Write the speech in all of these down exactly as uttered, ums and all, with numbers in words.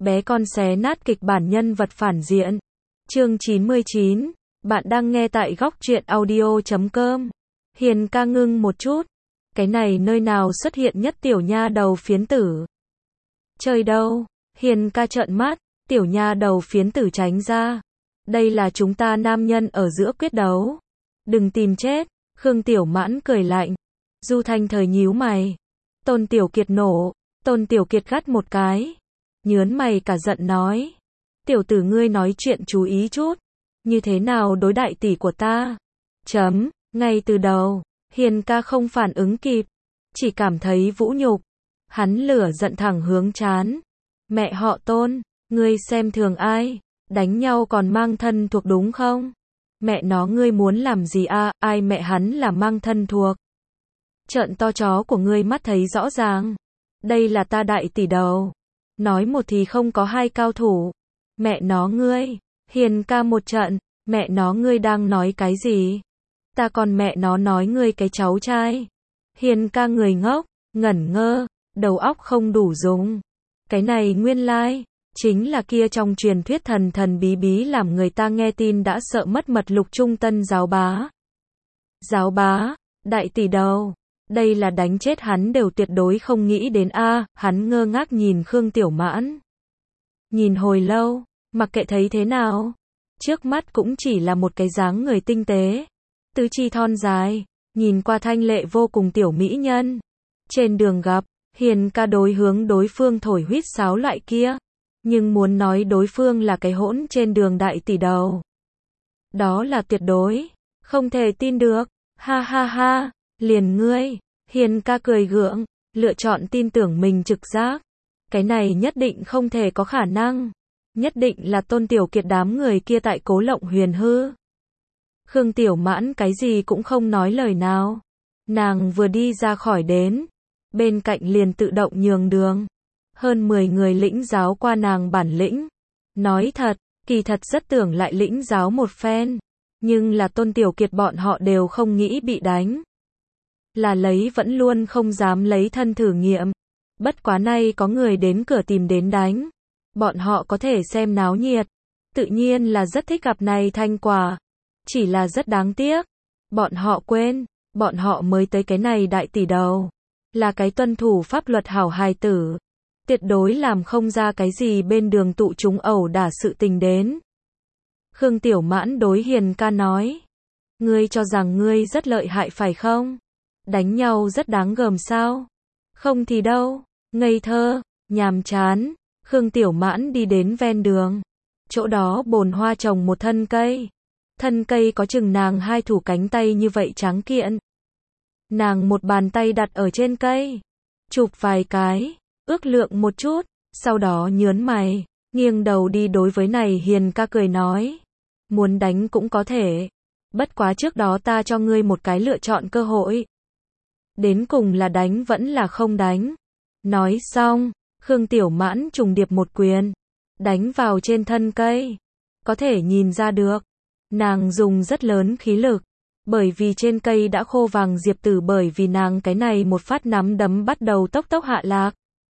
bé con xé nát kịch bản nhân vật phản diện. Chương chín mươi chín, bạn đang nghe tại góc truyện audio chấm com. Hiền ca ngưng một chút. Cái này nơi nào xuất hiện nhất tiểu nha đầu phiến tử? Chơi đâu? Hiền ca trợn mắt, tiểu nha đầu phiến tử tránh ra. Đây là chúng ta nam nhân ở giữa quyết đấu. Đừng tìm chết. Khương Tiểu Mãn cười lạnh. Du Thanh Thời nhíu mày. Tôn Tiểu Kiệt nổ. Tôn Tiểu Kiệt gắt một cái. Nhớn mày cả giận nói. Tiểu tử ngươi nói chuyện chú ý chút. Như thế nào đối đại tỷ của ta? Chấm. Ngay từ đầu, Hiền ca không phản ứng kịp. Chỉ cảm thấy vũ nhục. Hắn lửa giận thẳng hướng trán. Mẹ họ Tôn, ngươi xem thường ai? Đánh nhau còn mang thân thuộc đúng không? Mẹ nó ngươi muốn làm gì a? À? Ai mẹ hắn là mang thân thuộc? Trợn to chó của ngươi mắt thấy rõ ràng. Đây là ta đại tỷ đầu. Nói một thì không có hai cao thủ. Mẹ nó ngươi. Hiền ca một trận. Mẹ nó ngươi đang nói cái gì? Ta còn mẹ nó nói ngươi cái cháu trai. Hiền ca người ngốc, ngẩn ngơ, đầu óc không đủ dùng. Cái này nguyên lai, chính là kia trong truyền thuyết thần thần bí bí làm người ta nghe tin đã sợ mất mật Lục Trung Tân giáo bá. Giáo bá, đại tỷ đầu, đây là đánh chết hắn đều tuyệt đối không nghĩ đến a. Hắn ngơ ngác nhìn Khương Tiểu Mãn. Nhìn hồi lâu, mặc kệ thấy thế nào, trước mắt cũng chỉ là một cái dáng người tinh tế, tứ chi thon dài, nhìn qua thanh lệ vô cùng tiểu mỹ nhân. Trên đường gặp, Hiền ca đối hướng đối phương thổi huýt sáo loại kia, nhưng muốn nói đối phương là cái hỗn trên đường đại tỷ đầu, đó là tuyệt đối không thể tin được. Ha ha ha, liền ngươi. Hiền ca cười gượng, lựa chọn tin tưởng mình trực giác. Cái này nhất định không thể có khả năng. Nhất định là Tôn Tiểu Kiệt đám người kia tại Cố Lộng Huyền hư. Khương Tiểu Mãn cái gì cũng không nói lời nào. Nàng vừa đi ra khỏi đến, bên cạnh liền tự động nhường đường. Hơn mười người lĩnh giáo qua nàng bản lĩnh. Nói thật, kỳ thật rất tưởng lại lĩnh giáo một phen. Nhưng là Tôn Tiểu Kiệt bọn họ đều không nghĩ bị đánh. Là lấy vẫn luôn không dám lấy thân thử nghiệm. Bất quá nay có người đến cửa tìm đến đánh. Bọn họ có thể xem náo nhiệt. Tự nhiên là rất thích gặp này thành quả. Chỉ là rất đáng tiếc. Bọn họ quên, bọn họ mới tới cái này đại tỷ đầu. Là cái tuân thủ pháp luật hảo hài tử. Tuyệt đối làm không ra cái gì bên đường tụ chúng ẩu đả sự tình đến. Khương Tiểu Mãn đối Hiền ca nói. Ngươi cho rằng ngươi rất lợi hại phải không? Đánh nhau rất đáng gờm sao? Không thì đâu. Ngây thơ, nhàm chán. Khương Tiểu Mãn đi đến ven đường. Chỗ đó bồn hoa trồng một thân cây. Thân cây có chừng nàng hai thủ cánh tay như vậy tráng kiện. Nàng một bàn tay đặt ở trên cây. Chụp vài cái. Ước lượng một chút. Sau đó nhớn mày. Nghiêng đầu đi đối với này Hiền ca cười nói. Muốn đánh cũng có thể. Bất quá trước đó ta cho ngươi một cái lựa chọn cơ hội. Đến cùng là đánh vẫn là không đánh. Nói xong, Khương Tiểu Mãn trùng điệp một quyền. Đánh vào trên thân cây. Có thể nhìn ra được. Nàng dùng rất lớn khí lực. Bởi vì trên cây đã khô vàng diệp tử, bởi vì nàng cái này một phát nắm đấm bắt đầu tốc tốc hạ lạc.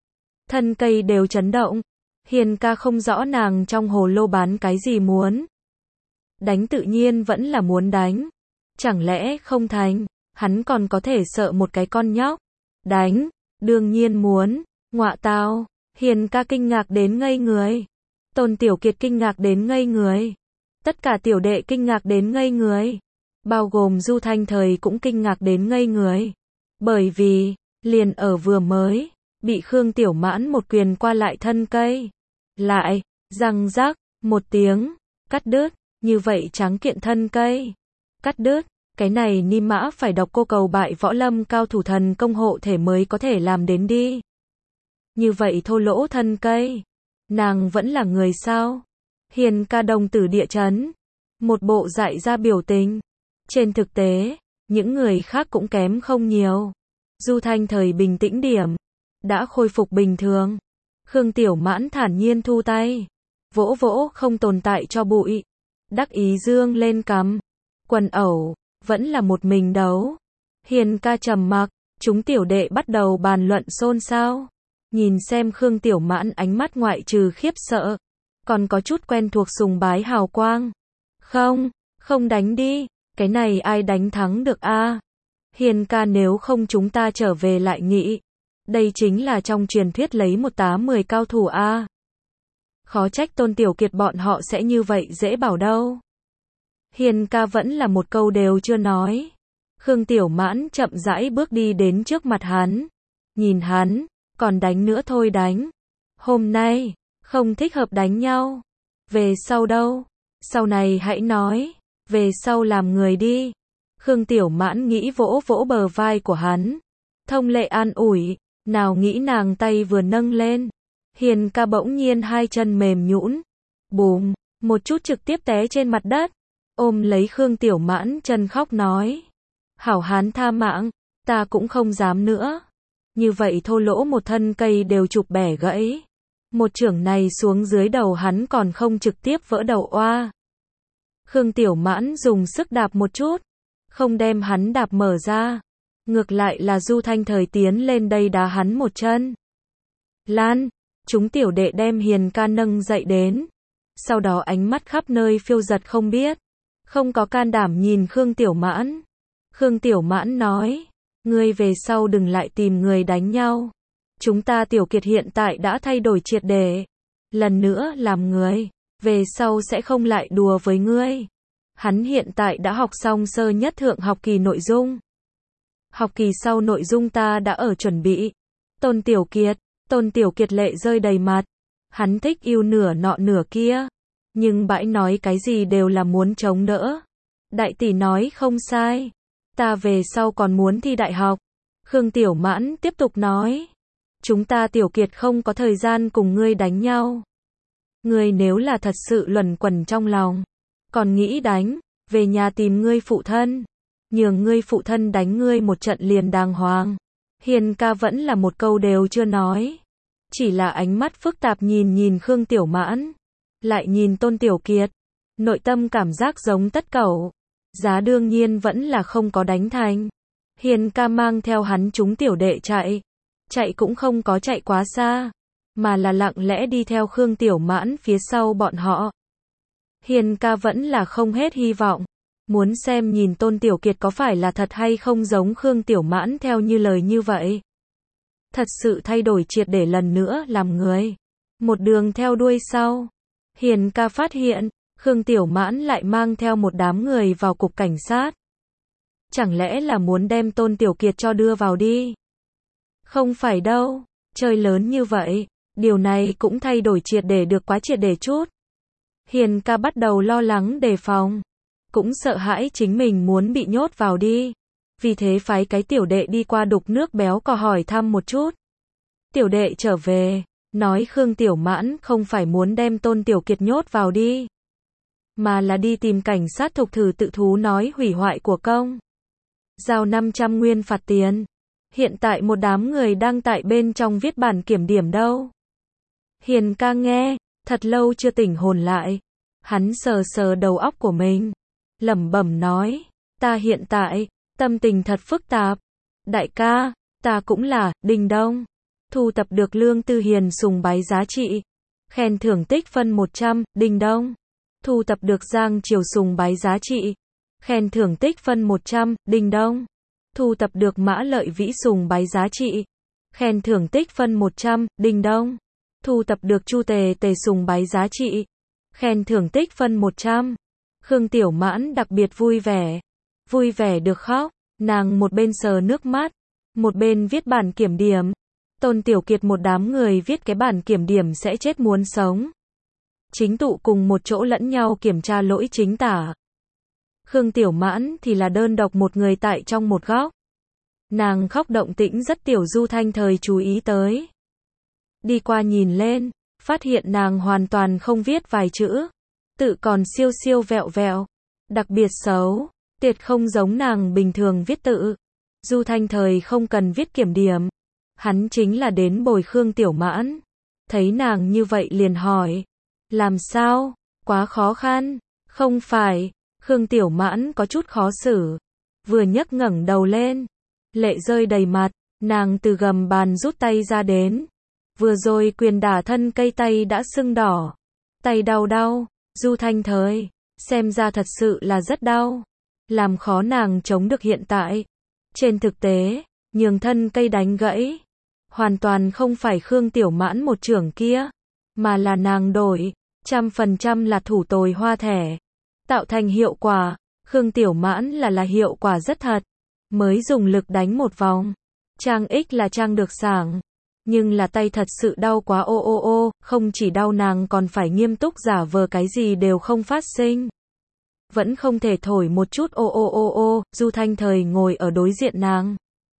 Thân cây đều chấn động. Hiền ca không rõ nàng trong hồ lô bán cái gì muốn. Đánh tự nhiên vẫn là muốn đánh. Chẳng lẽ không thành, hắn còn có thể sợ một cái con nhóc. Đánh, đương nhiên muốn. Ngọa tao, Hiền ca kinh ngạc đến ngây người. Tôn Tiểu Kiệt kinh ngạc đến ngây người. Tất cả tiểu đệ kinh ngạc đến ngây người. Bao gồm Du Thanh Thời cũng kinh ngạc đến ngây người. Bởi vì, liền ở vừa mới, bị Khương Tiểu Mãn một quyền qua lại thân cây. Lại, răng rắc, một tiếng, cắt đứt, như vậy tráng kiện thân cây. Cắt đứt, cái này ni mã phải đọc cô cầu bại võ lâm cao thủ thần công hộ thể mới có thể làm đến đi. Như vậy thô lỗ thân cây. Nàng vẫn là người sao? Hiền ca đồng tử địa chấn. Một bộ dại ra biểu tình. Trên thực tế, những người khác cũng kém không nhiều. Du Thanh Thời bình tĩnh điểm. Đã khôi phục bình thường. Khương Tiểu Mãn thản nhiên thu tay. Vỗ vỗ không tồn tại cho bụi. Đắc ý dương lên cằm. Quần ẩu, vẫn là một mình đấu. Hiền ca trầm mặc. Chúng tiểu đệ bắt đầu bàn luận xôn xao. Nhìn xem Khương Tiểu Mãn ánh mắt ngoại trừ khiếp sợ, còn có chút quen thuộc sùng bái hào quang. Không, không đánh đi, cái này ai đánh thắng được a? Hiền ca nếu không chúng ta trở về lại nghĩ. Đây chính là trong truyền thuyết lấy một tá mười cao thủ a. Khó trách Tôn Tiểu Kiệt bọn họ sẽ như vậy dễ bảo đâu. Hiền ca vẫn là một câu đều chưa nói. Khương Tiểu Mãn chậm rãi bước đi đến trước mặt hắn. Nhìn hắn, còn đánh nữa thôi đánh. Hôm nay, không thích hợp đánh nhau. Về sau đâu? Sau này hãy nói. Về sau làm người đi. Khương Tiểu Mãn nghĩ vỗ vỗ bờ vai của hắn. Thông lệ an ủi, nào nghĩ nàng tay vừa nâng lên. Hiền ca bỗng nhiên hai chân mềm nhũn. Bùm, một chút trực tiếp té trên mặt đất. Ôm lấy Khương Tiểu Mãn chân khóc nói. Hảo hán tha mạng, ta cũng không dám nữa. Như vậy thô lỗ một thân cây đều chụp bẻ gãy. Một chưởng này xuống dưới đầu hắn còn không trực tiếp vỡ đầu oa. Khương Tiểu Mãn dùng sức đạp một chút. Không đem hắn đạp mở ra. Ngược lại là Du Thanh Thời tiến lên đây đá hắn một chân. Lan, chúng tiểu đệ đem Hiền ca nâng dậy đến. Sau đó ánh mắt khắp nơi phiêu giật không biết. Không có can đảm nhìn Khương Tiểu Mãn. Khương Tiểu Mãn nói. Ngươi về sau đừng lại tìm người đánh nhau. Chúng ta Tiểu Kiệt hiện tại đã thay đổi triệt để. Lần nữa làm người. Về sau sẽ không lại đùa với ngươi. Hắn hiện tại đã học xong sơ nhất thượng học kỳ nội dung. Học kỳ sau nội dung ta đã ở chuẩn bị. Tôn Tiểu Kiệt, Tôn Tiểu Kiệt lệ rơi đầy mặt. Hắn thích yêu nửa nọ nửa kia. Nhưng bãi nói cái gì đều là muốn chống đỡ. Đại tỷ nói không sai. Ta về sau còn muốn thi đại học. Khương Tiểu Mãn tiếp tục nói. Chúng ta Tiểu Kiệt không có thời gian cùng ngươi đánh nhau. Ngươi nếu là thật sự luẩn quẩn trong lòng. Còn nghĩ đánh, về nhà tìm ngươi phụ thân. Nhường ngươi phụ thân đánh ngươi một trận liền đàng hoàng. Hiền ca vẫn là một câu đều chưa nói. Chỉ là ánh mắt phức tạp nhìn nhìn Khương Tiểu Mãn. Lại nhìn Tôn Tiểu Kiệt. Nội tâm cảm giác giống tất cẩu. Giá đương nhiên vẫn là không có đánh thành. Hiền ca mang theo hắn chúng tiểu đệ chạy. Chạy cũng không có chạy quá xa. Mà là lặng lẽ đi theo Khương Tiểu Mãn phía sau bọn họ. Hiền ca vẫn là không hết hy vọng. Muốn xem nhìn Tôn Tiểu Kiệt có phải là thật hay không giống Khương Tiểu Mãn theo như lời như vậy. Thật sự thay đổi triệt để lần nữa làm người. Một đường theo đuôi sau. Hiền ca phát hiện, Khương Tiểu Mãn lại mang theo một đám người vào cục cảnh sát. Chẳng lẽ là muốn đem Tôn Tiểu Kiệt cho đưa vào đi? Không phải đâu, chơi lớn như vậy, điều này cũng thay đổi triệt để được quá triệt để chút. Hiền ca bắt đầu lo lắng đề phòng. Cũng sợ hãi chính mình muốn bị nhốt vào đi. Vì thế phái cái tiểu đệ đi qua đục nước béo cò hỏi thăm một chút. Tiểu đệ trở về, nói Khương Tiểu Mãn không phải muốn đem Tôn Tiểu Kiệt nhốt vào đi. Mà là đi tìm cảnh sát thục thử tự thú nói hủy hoại của công. Giao năm trăm nguyên phạt tiền. Hiện tại một đám người đang tại bên trong viết bản kiểm điểm đâu. Hiền ca nghe, thật lâu chưa tỉnh hồn lại. Hắn sờ sờ đầu óc của mình. Lẩm bẩm nói, ta hiện tại, tâm tình thật phức tạp. Đại ca, ta cũng là, Đình Đông. Thu tập được Lương Tư Hiền sùng bái giá trị. Khen thưởng tích phân một trăm, Đình Đông. Thu tập được Giang Triều sùng bái giá trị. Khen thưởng tích phân một trăm, Đình Đông. Thu tập được Mã Lợi Vĩ sùng bái giá trị. Khen thưởng tích phân một trăm, Đình Đông. Thu tập được Chu Tề Tề sùng bái giá trị. Khen thưởng tích phân một trăm. Khương Tiểu Mãn đặc biệt vui vẻ. Vui vẻ được khóc. Nàng một bên sờ nước mắt. Một bên viết bản kiểm điểm. Tôn Tiểu Kiệt một đám người viết cái bản kiểm điểm sẽ chết muốn sống. Chính tụ cùng một chỗ lẫn nhau kiểm tra lỗi chính tả. Khương Tiểu Mãn thì là đơn độc một người tại trong một góc. Nàng khóc động tĩnh rất tiểu Du Thanh Thời chú ý tới. Đi qua nhìn lên, phát hiện nàng hoàn toàn không viết vài chữ. Tự còn siêu siêu vẹo vẹo. Đặc biệt xấu, tuyệt không giống nàng bình thường viết tự. Du Thanh Thời không cần viết kiểm điểm. Hắn chính là đến bồi Khương Tiểu Mãn. Thấy nàng như vậy liền hỏi. Làm sao? Quá khó khăn. Không phải. Khương Tiểu Mãn có chút khó xử. Vừa nhấc ngẩng đầu lên. Lệ rơi đầy mặt. Nàng từ gầm bàn rút tay ra đến. Vừa rồi quyền đả thân cây tay đã sưng đỏ. Tay đau đau, Du Thanh Thời, xem ra thật sự là rất đau. Làm khó nàng chống được hiện tại. Trên thực tế, nhường thân cây đánh gãy. Hoàn toàn không phải Khương Tiểu Mãn một chưởng kia. Mà là nàng đổi, trăm phần trăm là thủ tồi hoa thẻ. Tạo thành hiệu quả, Khương Tiểu Mãn là là hiệu quả rất thật. Mới dùng lực đánh một vòng. Trang ích là trang được sảng. Nhưng là tay thật sự đau quá ô ô ô, không chỉ đau nàng còn phải nghiêm túc giả vờ cái gì đều không phát sinh. Vẫn không thể thổi một chút ô ô ô ô, Du Thanh Thời ngồi ở đối diện nàng.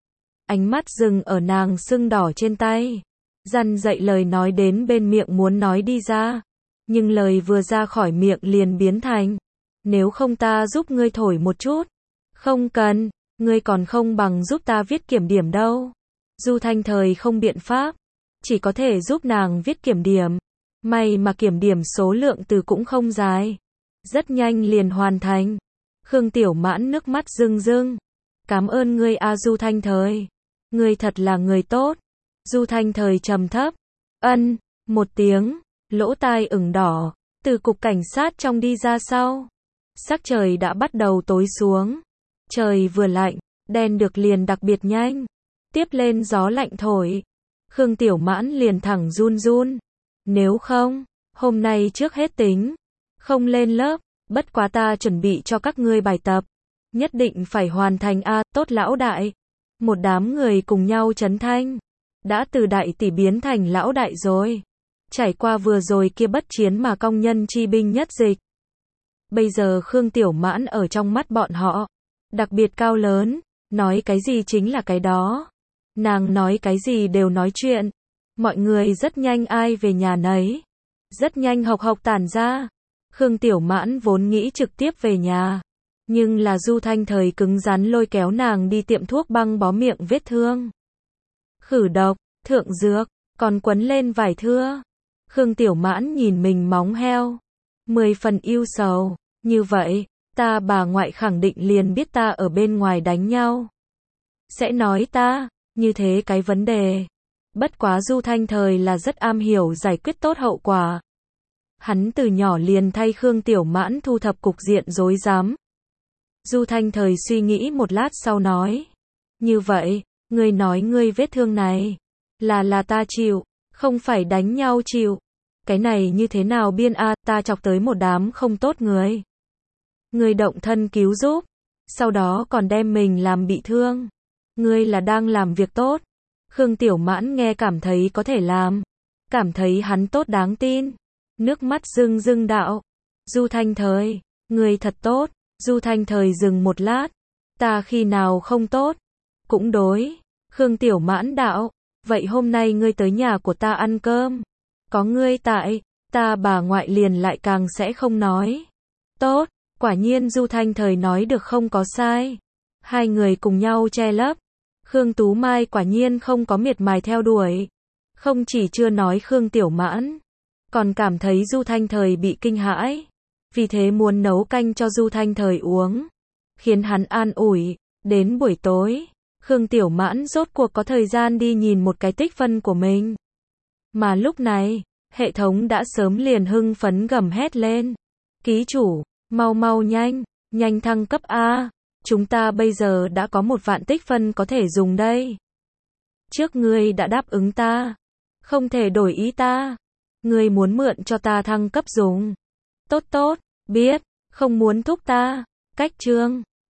Ánh mắt dừng ở nàng sưng đỏ trên tay. Dằn dậy lời nói đến bên miệng muốn nói đi ra. Nhưng lời vừa ra khỏi miệng liền biến thành. Nếu không ta giúp ngươi thổi một chút. Không cần, ngươi còn không bằng giúp ta viết kiểm điểm đâu. Du Thanh Thời không biện pháp. Chỉ có thể giúp nàng viết kiểm điểm. May mà kiểm điểm số lượng từ cũng không dài. Rất nhanh liền hoàn thành. Khương Tiểu Mãn nước mắt rưng rưng. Cảm ơn ngươi a Du Thanh Thời. Ngươi thật là người tốt. Du Thanh Thời trầm thấp. Ân, một tiếng. Lỗ tai ửng đỏ. Từ cục cảnh sát trong đi ra sau. Sắc trời đã bắt đầu tối xuống. Trời vừa lạnh, đen được liền đặc biệt nhanh. Tiếp lên gió lạnh thổi. Khương Tiểu Mãn liền thẳng run run. Nếu không, hôm nay trước hết tính. Không lên lớp, bất quá ta chuẩn bị cho các ngươi bài tập. Nhất định phải hoàn thành a, tốt lão đại. Một đám người cùng nhau chấn thanh. Đã từ đại tỷ biến thành lão đại rồi. Trải qua vừa rồi kia bất chiến mà công nhân chi binh nhất dịch. Bây giờ Khương Tiểu Mãn ở trong mắt bọn họ. Đặc biệt cao lớn. Nói cái gì chính là cái đó. Nàng nói cái gì đều nói chuyện. Mọi người rất nhanh ai về nhà nấy. Rất nhanh học học tản ra. Khương Tiểu Mãn vốn nghĩ trực tiếp về nhà. Nhưng là Du Thanh Thời cứng rắn lôi kéo nàng đi tiệm thuốc băng bó miệng vết thương. Khử độc, thượng dược, còn quấn lên vải thưa. Khương Tiểu Mãn nhìn mình móng heo. Mười phần yêu sầu. Như vậy, ta bà ngoại khẳng định liền biết ta ở bên ngoài đánh nhau. Sẽ nói ta, như thế cái vấn đề. Bất quá Du Thanh Thời là rất am hiểu giải quyết tốt hậu quả. Hắn từ nhỏ liền thay Khương Tiểu Mãn thu thập cục diện rối rắm. Du Thanh Thời suy nghĩ một lát sau nói. Như vậy, ngươi nói ngươi vết thương này, là là ta chịu, không phải đánh nhau chịu. Cái này như thế nào biên a, ta chọc tới một đám không tốt người. Ngươi động thân cứu giúp, sau đó còn đem mình làm bị thương. Ngươi là đang làm việc tốt. Khương Tiểu Mãn nghe cảm thấy có thể làm. Cảm thấy hắn tốt đáng tin. Nước mắt rưng rưng đạo. Du Thanh Thời, ngươi thật tốt. Du Thanh Thời dừng một lát. Ta khi nào không tốt? Cũng đối. Khương Tiểu Mãn đạo. Vậy hôm nay ngươi tới nhà của ta ăn cơm. Có ngươi tại, ta bà ngoại liền lại càng sẽ không nói. Tốt, quả nhiên Du Thanh Thời nói được không có sai. Hai người cùng nhau che lấp. Khương Tú Mai quả nhiên không có miệt mài theo đuổi. Không chỉ chưa nói Khương Tiểu Mãn, còn cảm thấy Du Thanh Thời bị kinh hãi. Vì thế muốn nấu canh cho Du Thanh Thời uống. Khiến hắn an ủi. Đến buổi tối, Khương Tiểu Mãn rốt cuộc có thời gian đi nhìn một cái tích phân của mình. Mà lúc này, hệ thống đã sớm liền hưng phấn gầm hét lên. Ký chủ, mau mau nhanh, nhanh thăng cấp A. Chúng ta bây giờ đã có một vạn tích phân có thể dùng đây. Trước ngươi đã đáp ứng ta. Không thể đổi ý ta. Ngươi muốn mượn cho ta thăng cấp dùng. Tốt tốt, biết, không muốn thúc ta. Cách chương.